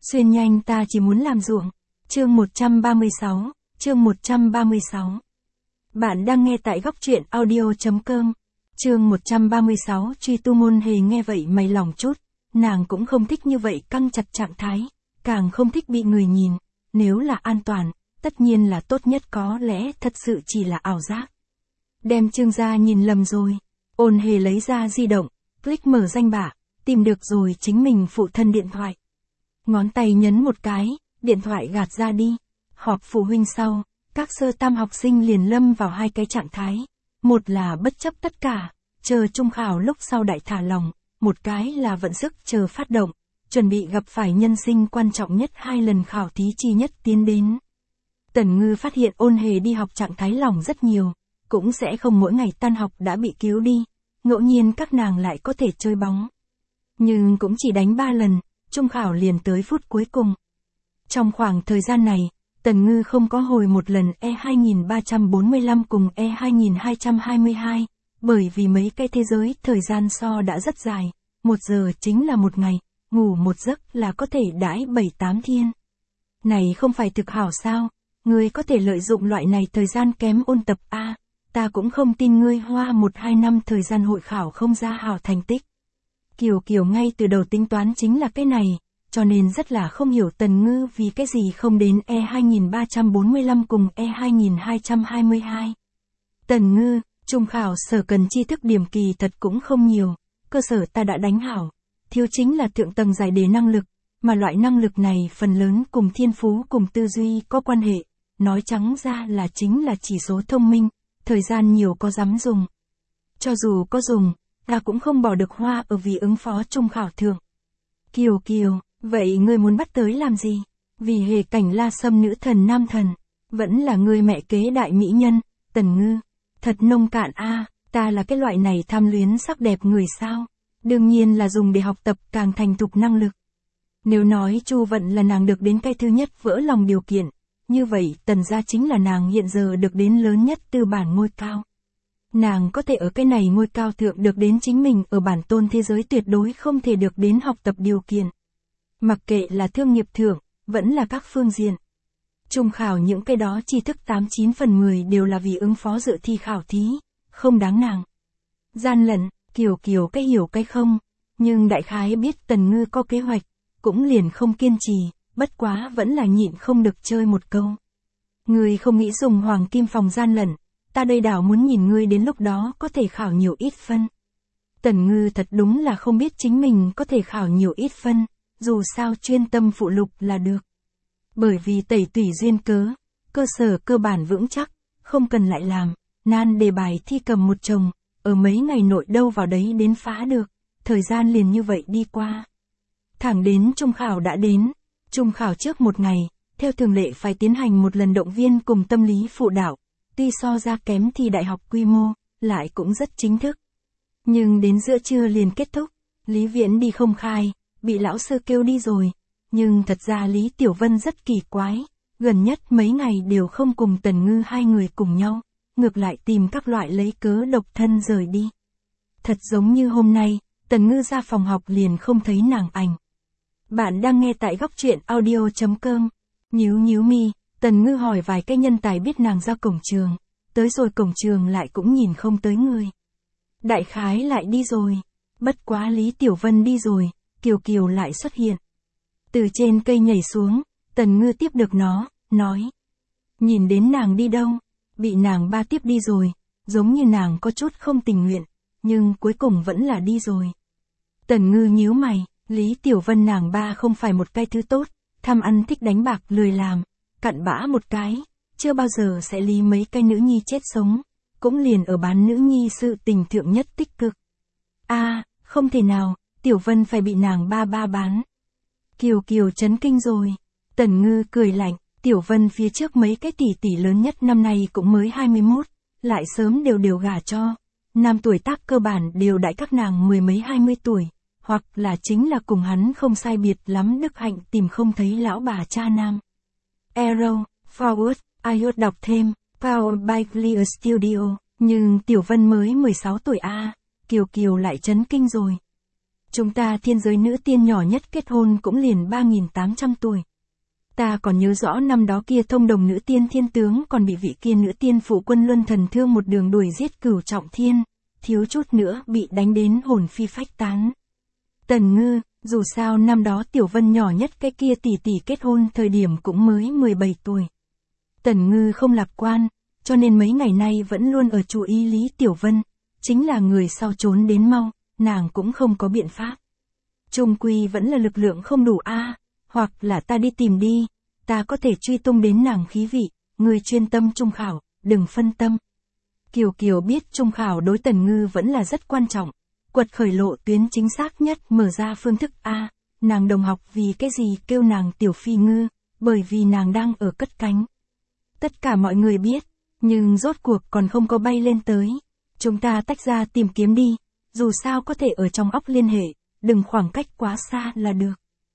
Xuyên nhanh ta chỉ muốn làm ruộng. Chương 136, chương 136. Bạn đang nghe tại góc truyện audio.com. Chương 136 truy tu Ngôn Hề nghe vậy mày lòng chút, nàng cũng không thích như vậy căng chặt trạng thái, càng không thích bị người nhìn, nếu là an toàn, tất nhiên là tốt nhất, có lẽ thật sự chỉ là ảo giác. Đem Trương gia nhìn lầm rồi. Ôn Hề lấy ra di động, click mở danh bạ, tìm được rồi chính mình phụ thân điện thoại. Ngón tay nhấn một cái, điện thoại gạt ra đi. Họp phụ huynh sau, các sơ tam học sinh liền lâm vào hai cái trạng thái. Một là bất chấp tất cả, chờ trung khảo lúc sau đại thả lòng, một cái là vận sức chờ phát động, chuẩn bị gặp phải nhân sinh quan trọng nhất 2 lần khảo thí chi nhất tiến đến. Tần Ngư phát hiện Ôn Hề đi học trạng thái lòng rất nhiều, cũng sẽ không mỗi ngày tan học đã bị cứu đi, ngẫu nhiên các nàng lại có thể chơi bóng. Nhưng cũng chỉ đánh 3 lần, trung khảo liền tới phút cuối cùng. Trong khoảng thời gian này, Tần Ngư không có hồi một lần E2345 cùng E2222, bởi vì mấy cái thế giới thời gian so đã rất dài, 1 giờ chính là 1 ngày, ngủ 1 giấc là có thể đãi 7-8 thiên. Này không phải thực hảo sao, ngươi có thể lợi dụng loại này thời gian kém ôn tập a, ta cũng không tin ngươi hoa 1-2 năm thời gian hội khảo không ra hảo thành tích. Kiều ngay từ đầu tính toán chính là cái này, cho nên rất là không hiểu Tần Ngư vì cái gì không đến E2345 cùng E2222. Tần Ngư, trung khảo sở cần tri thức điểm kỳ thật cũng không nhiều, cơ sở ta đã đánh hảo, thiếu chính là thượng tầng giải đề năng lực, mà loại năng lực này phần lớn cùng thiên phú cùng tư duy có quan hệ, nói trắng ra là chính là chỉ số thông minh, thời gian nhiều có dám dùng. Cho dù có dùng, ta cũng không bỏ được hoa ở vì ứng phó trung khảo thượng. Kiều, vậy ngươi muốn bắt tới làm gì? Vì hề cảnh La Sâm nữ thần nam thần, vẫn là ngươi mẹ kế đại mỹ nhân, Tần Ngư. Thật nông cạn a, ta là cái loại này tham luyến sắc đẹp người sao? Đương nhiên là dùng để học tập càng thành thục năng lực. Nếu nói Chu Vận là nàng được đến cái thứ nhất vỡ lòng điều kiện, như vậy Tần gia chính là nàng hiện giờ được đến lớn nhất tư bản ngôi cao. Nàng có thể ở cái này ngôi cao thượng được đến chính mình ở bản tôn thế giới tuyệt đối không thể được đến học tập điều kiện. Mặc kệ là thương nghiệp thượng, vẫn là các phương diện. Trung khảo những cái đó tri thức 89 phần 10 đều là vì ứng phó dự thi khảo thí, không đáng nàng. Gian lận, Kiều cái hiểu cái không, nhưng đại khái biết Tần Ngư có kế hoạch, cũng liền không kiên trì, bất quá vẫn là nhịn không được chơi một câu. Ngươi không nghĩ dùng hoàng kim phòng gian lận, ta đây đảo muốn nhìn ngươi đến lúc đó có thể khảo nhiều ít phân. Tần Ngư thật đúng là không biết chính mình có thể khảo nhiều ít phân, dù sao chuyên tâm phụ lục là được. Bởi vì tẩy tủy duyên cớ, cơ sở cơ bản vững chắc, không cần lại làm, nan đề bài thi cầm một chồng, ở mấy ngày nội đâu vào đấy đến phá được, thời gian liền như vậy đi qua. Thẳng đến trung khảo đã đến, trung khảo trước một ngày, theo thường lệ phải tiến hành một lần động viên cùng tâm lý phụ đạo, tuy so ra kém thì đại học quy mô, lại cũng rất chính thức. Nhưng đến giữa trưa liền kết thúc, Lý Viễn đi không khai, bị lão sư kêu đi rồi, nhưng thật ra Lý Tiểu Vân rất kỳ quái, gần nhất mấy ngày đều không cùng Tần Ngư hai người cùng nhau, ngược lại tìm các loại lấy cớ độc thân rời đi. Thật giống như hôm nay, Tần Ngư ra phòng học liền không thấy nàng ảnh. Bạn đang nghe tại góc truyện audio.com. Nhíu mi, Tần Ngư hỏi vài cái nhân tài biết nàng ra cổng trường, tới rồi cổng trường lại cũng nhìn không tới người. Đại khái lại đi rồi, bất quá Lý Tiểu Vân đi rồi, Kiều lại xuất hiện. Từ trên cây nhảy xuống, Tần Ngư tiếp được nó, nói. Nhìn đến nàng đi đâu, bị nàng ba tiếp đi rồi, giống như nàng có chút không tình nguyện, nhưng cuối cùng vẫn là đi rồi. Tần Ngư nhíu mày, Lý Tiểu Vân nàng ba không phải một cái thứ tốt, tham ăn thích đánh bạc lười làm, cặn bã một cái, chưa bao giờ sẽ lý mấy cái nữ nhi chết sống, cũng liền ở bán nữ nhi sự tình thượng nhất tích cực. Không thể nào, Tiểu Vân phải bị nàng ba bán. Kiều chấn kinh rồi. Tần Ngư cười lạnh, Tiểu Vân phía trước mấy cái tỷ lớn nhất năm nay cũng mới 21, lại sớm đều gả cho. Nam tuổi tác cơ bản đều đại các nàng 10 mấy 20 tuổi, hoặc là chính là cùng hắn không sai biệt lắm đức hạnh tìm không thấy lão bà cha nam. Arrow, Forward, iHeart đọc thêm, Powered by Clear Studio, nhưng Tiểu Vân mới 16 tuổi a, Kiều lại chấn kinh rồi. Chúng ta thiên giới nữ tiên nhỏ nhất kết hôn cũng liền 3.800 tuổi. Ta còn nhớ rõ năm đó kia thông đồng nữ tiên thiên tướng còn bị vị kia nữ tiên phụ quân luân thần thương một đường đuổi giết cửu trọng thiên, thiếu chút nữa bị đánh đến hồn phi phách tán. Tần Ngư, dù sao năm đó Tiểu Vân nhỏ nhất cái kia tỷ tỷ kết hôn thời điểm cũng mới 17 tuổi. Tần Ngư không lạc quan, cho nên mấy ngày nay vẫn luôn ở chú ý Lý Tiểu Vân, chính là người sau trốn đến mau, nàng cũng không có biện pháp. Trung quy vẫn là lực lượng không đủ hoặc là ta đi tìm đi, ta có thể truy tung đến nàng khí vị, người chuyên tâm trung khảo, đừng phân tâm. Kiều Kiều biết trung khảo đối Tần Ngư vẫn là rất quan trọng, quật khởi lộ tuyến chính xác nhất mở ra phương thức nàng đồng học vì cái gì kêu nàng Tiểu Phi Ngư, bởi vì nàng đang ở cất cánh. Tất cả mọi người biết, nhưng rốt cuộc còn không có bay lên tới. Chúng ta tách ra tìm kiếm đi, dù sao có thể ở trong óc liên hệ, đừng khoảng cách quá xa là được.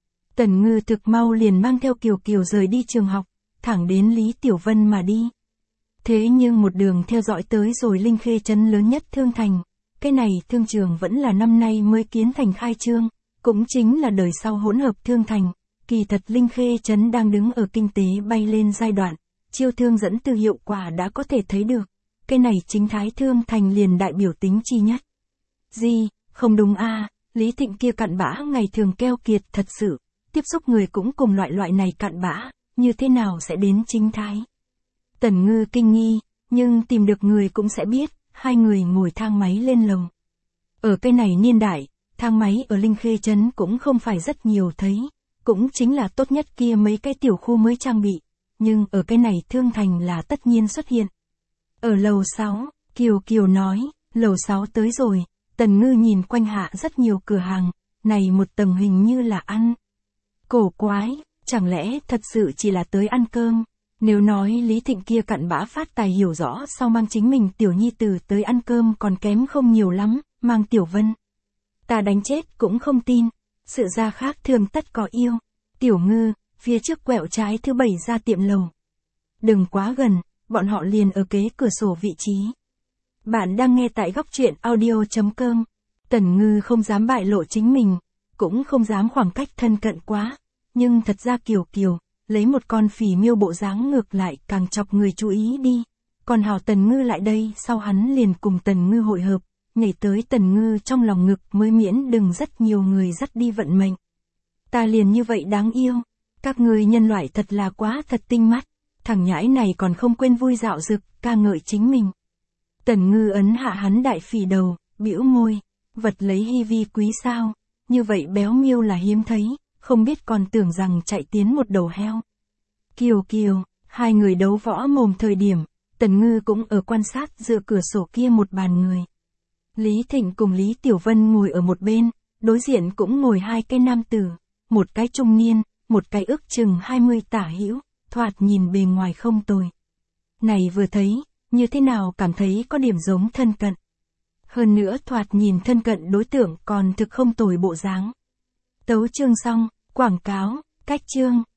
Tần Ngư thực mau liền mang theo Kiều Kiều rời đi trường học, thẳng đến Lý Tiểu Vân mà đi. Thế nhưng một đường theo dõi tới rồi Linh Khê trấn lớn nhất Thương Thành, cái này thương trường vẫn là năm nay mới kiến thành khai trương, cũng chính là đời sau hỗn hợp Thương Thành. Kỳ thật Linh Khê trấn đang đứng ở kinh tế bay lên giai đoạn, chiêu thương dẫn từ hiệu quả đã có thể thấy được. Cái này chính Thái Thương Thành liền đại biểu tính chi nhất. Gì, không đúng Lý Thịnh kia cặn bã ngày thường keo kiệt thật sự, tiếp xúc người cũng cùng loại này cặn bã, như thế nào sẽ đến chính Thái. Tần Ngư kinh nghi, nhưng tìm được người cũng sẽ biết, hai người ngồi thang máy lên lầu. Ở cái này niên đại, thang máy ở Linh Khê trấn cũng không phải rất nhiều thấy, cũng chính là tốt nhất kia mấy cái tiểu khu mới trang bị, nhưng ở cái này Thương Thành là tất nhiên xuất hiện. Ở lầu 6, Kiều Kiều nói, lầu 6 tới rồi, Tần Ngư nhìn quanh hạ rất nhiều cửa hàng, này một tầng hình như là ăn. Cổ quái, chẳng lẽ thật sự chỉ là tới ăn cơm? Nếu nói Lý Thịnh kia cặn bã phát tài hiểu rõ sau mang chính mình Tiểu Nhi Tử tới ăn cơm còn kém không nhiều lắm, mang Tiểu Vân. Ta đánh chết cũng không tin, sự ra khác thường tất có yêu. Tiểu Ngư, phía trước quẹo trái thứ 7 ra tiệm lầu. Đừng quá gần, bọn họ liền ở kế cửa sổ vị trí. Bạn đang nghe tại góc truyện audio.com. Tần Ngư không dám bại lộ chính mình, cũng không dám khoảng cách thân cận quá, nhưng thật ra Kiều Kiều, lấy một con phỉ miêu bộ dáng ngược lại càng chọc người chú ý đi. Còn hảo Tần Ngư lại đây, sau hắn liền cùng Tần Ngư hội hợp, nhảy tới Tần Ngư trong lòng ngực mới miễn đừng rất nhiều người dắt đi vận mệnh. Ta liền như vậy đáng yêu, các người nhân loại thật là quá thật tinh mắt, thằng nhãi này còn không quên vui dạo dực, ca ngợi chính mình. Tần Ngư ấn hạ hắn đại phỉ đầu, bĩu môi, vật lấy hy vi quý sao, như vậy béo miêu là hiếm thấy, không biết còn tưởng rằng chạy tiến một đầu heo. Kiều Kiều, hai người đấu võ mồm thời điểm, Tần Ngư cũng ở quan sát dựa cửa sổ kia một bàn người. Lý Thịnh cùng Lý Tiểu Vân ngồi ở một bên, đối diện cũng ngồi hai cái nam tử, một cái trung niên, một cái ước chừng 20 tả hữu, thoạt nhìn bề ngoài không tồi. Này vừa thấy, như thế nào cảm thấy có điểm giống thân cận. Hơn nữa thoạt nhìn thân cận đối tượng còn thực không tồi bộ dáng. Tấu chương xong, quảng cáo, cách chương.